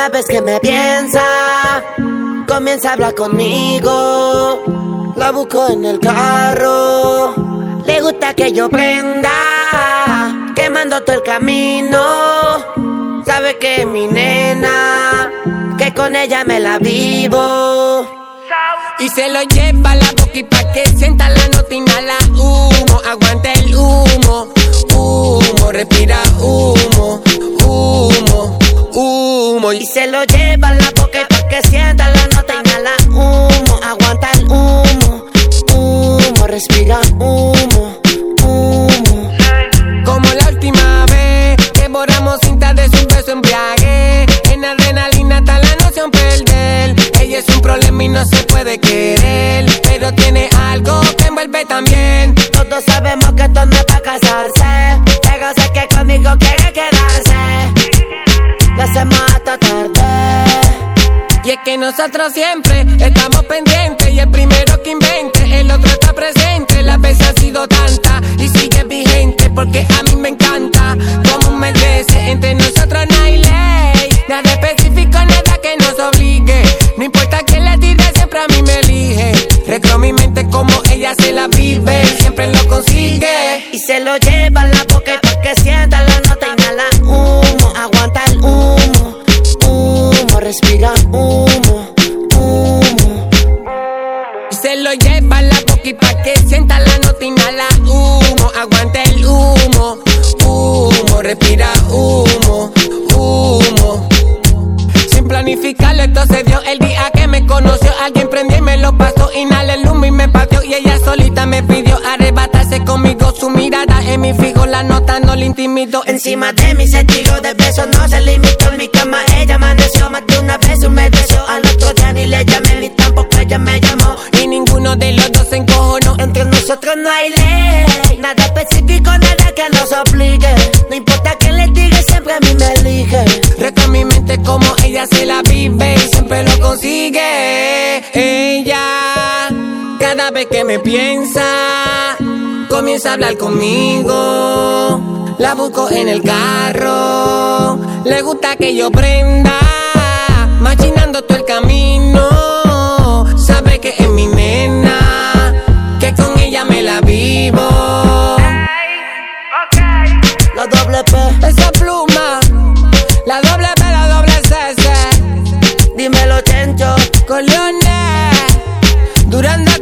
Cada vez que me piensa, comienza a hablar conmigo. La busco en el carro, le gusta que yo prenda, quemando todo el camino. Sabe que es mi nena, que con ella me la vivo. Y se lo lleva a la boquita que sienta la nota, inhala humo, aguanta el humo, humo, respira humo, humo, humo. Y se lo lleva a la boquita que sienta la nota, inhala humo, aguanta el humo, humo, respira humo, humo. Como la última vez que borramos cinta de su beso embriague, en adrenalina está la noción perder. Ella es un problema y no se puede querer, pero tiene algo que envuelve también. Todos sabemos que esto no es para casarse, pero sé que conmigo quiere quedarse. Lo hacemos hasta tarde. Y es que nosotros siempre estamos pendientes, y el primero que invente, el otro está presente. Las veces han sido tantas y sigue vigente, porque a mí me encanta cómo me crece. Entre nosotros no hay ley, nada específico, nada que nos obligue. No importa quién le tire, siempre a mí me elige. Recreo mi mente como ella se la vive, siempre lo consigue. Y se lo lleva a la boca porque sienta la nota, inhala humo, aguanta el humo, humo, respira humo, humo. Y se lo lleva a la boquita que sienta la nota, inhala humo, aguanta el humo, humo, respira humo, humo. Sin planificarlo, esto se dio el día que me conoció. Alguien prendió y me lo pasó, inhalé el humo y me partió. Y ella solita me pidió arrebatarse conmigo. Su mirada en mi fijo, la nota no le intimidó. Encima de mí se tiró de besos, no se limitó. En mi cama ella amaneció, más de una vez humedeció. Al otro día ni le llamé, ni tampoco ella me llamó. Y ninguno de los dos se encojonó. Entre nosotros no hay ley, nada específico, nada que nos obligue. No importa quién le diga, siempre a mí me elige. Reca mi mente como ella se la vive y siempre lo consigue. Ella, cada vez que me piensa, comienza a hablar conmigo. La busco en el carro, le gusta que yo prenda, machinando todo el camino. Sabe que es mi nena, que con ella me la vivo. La doble P, Esa pluma, la doble P, la doble C. dímelo Chencho, Con Leones, Durando.